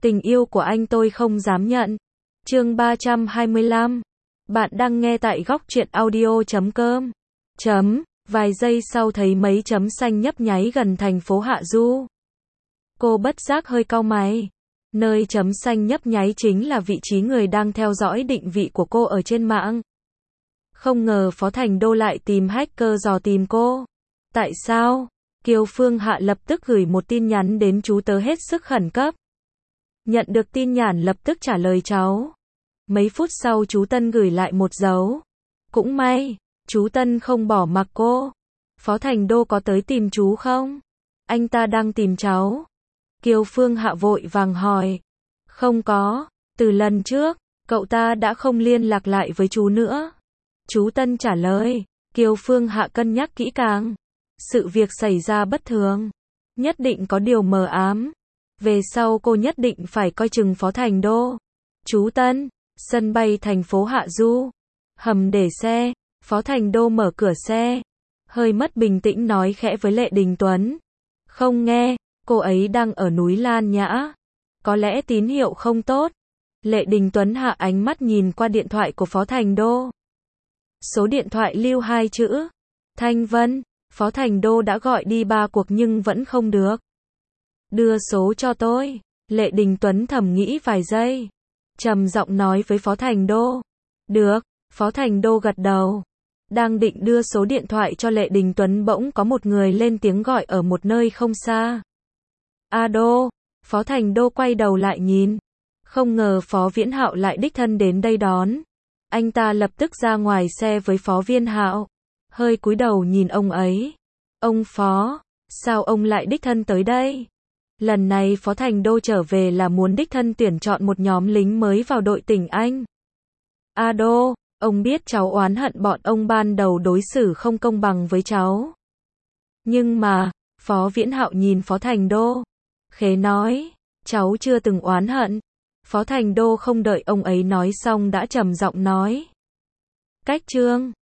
Tình yêu của anh tôi không dám nhận. Chương 325. Bạn đang nghe tại góc truyện audio.com. Vài giây sau thấy mấy chấm xanh nhấp nháy gần thành phố Hạ Du. Cô bất giác hơi cau mày. Nơi chấm xanh nhấp nháy chính là vị trí người đang theo dõi định vị của cô ở trên mạng. Không ngờ Phó Thành Đô lại tìm hacker dò tìm cô. Tại sao? Kiều Phương Hạ lập tức gửi một tin nhắn đến chú tớ hết sức khẩn cấp. Nhận được tin nhắn lập tức trả lời cháu. Mấy phút sau chú Tân gửi lại một dấu. Cũng may, chú Tân không bỏ mặc cô. Phó Thành Đô có tới tìm chú không? Anh ta đang tìm cháu. Kiều Phương Hạ vội vàng hỏi. Không có, từ lần trước, cậu ta đã không liên lạc lại với chú nữa. Chú Tân trả lời. Kiều Phương Hạ cân nhắc kỹ càng. Sự việc xảy ra bất thường. Nhất định có điều mờ ám. Về sau cô nhất định phải coi chừng Phó Thành Đô. Chú Tân, sân bay thành phố Hạ Du. Hầm để xe, Phó Thành Đô mở cửa xe. Hơi mất bình tĩnh nói khẽ với Lệ Đình Tuấn. Không nghe, cô ấy đang ở núi Lan Nhã. Có lẽ tín hiệu không tốt. Lệ Đình Tuấn hạ ánh mắt nhìn qua điện thoại của Phó Thành Đô. Số điện thoại lưu 2 chữ. Thanh Vân, Phó Thành Đô đã gọi đi 3 cuộc nhưng vẫn không được. Đưa số cho tôi. Lệ Đình Tuấn thầm nghĩ vài giây. Trầm giọng nói với Phó Thành Đô. Được, Phó Thành Đô gật đầu. Đang định đưa số điện thoại cho Lệ Đình Tuấn bỗng có một người lên tiếng gọi ở một nơi không xa. Đô, Phó Thành Đô quay đầu lại nhìn. Không ngờ Phó Viễn Hạo lại đích thân đến đây đón. Anh ta lập tức ra ngoài xe với Phó Viễn Hạo. Hơi cúi đầu nhìn ông ấy. Ông Phó, sao ông lại đích thân tới đây? Lần này Phó Thành Đô trở về là muốn đích thân tuyển chọn một nhóm lính mới vào đội tỉnh Anh. Đô, ông biết cháu oán hận bọn ông ban đầu đối xử không công bằng với cháu. Nhưng mà, Phó Viễn Hạo nhìn Phó Thành Đô. Khế nói, cháu chưa từng oán hận. Phó Thành Đô không đợi ông ấy nói xong đã trầm giọng nói. Cách chương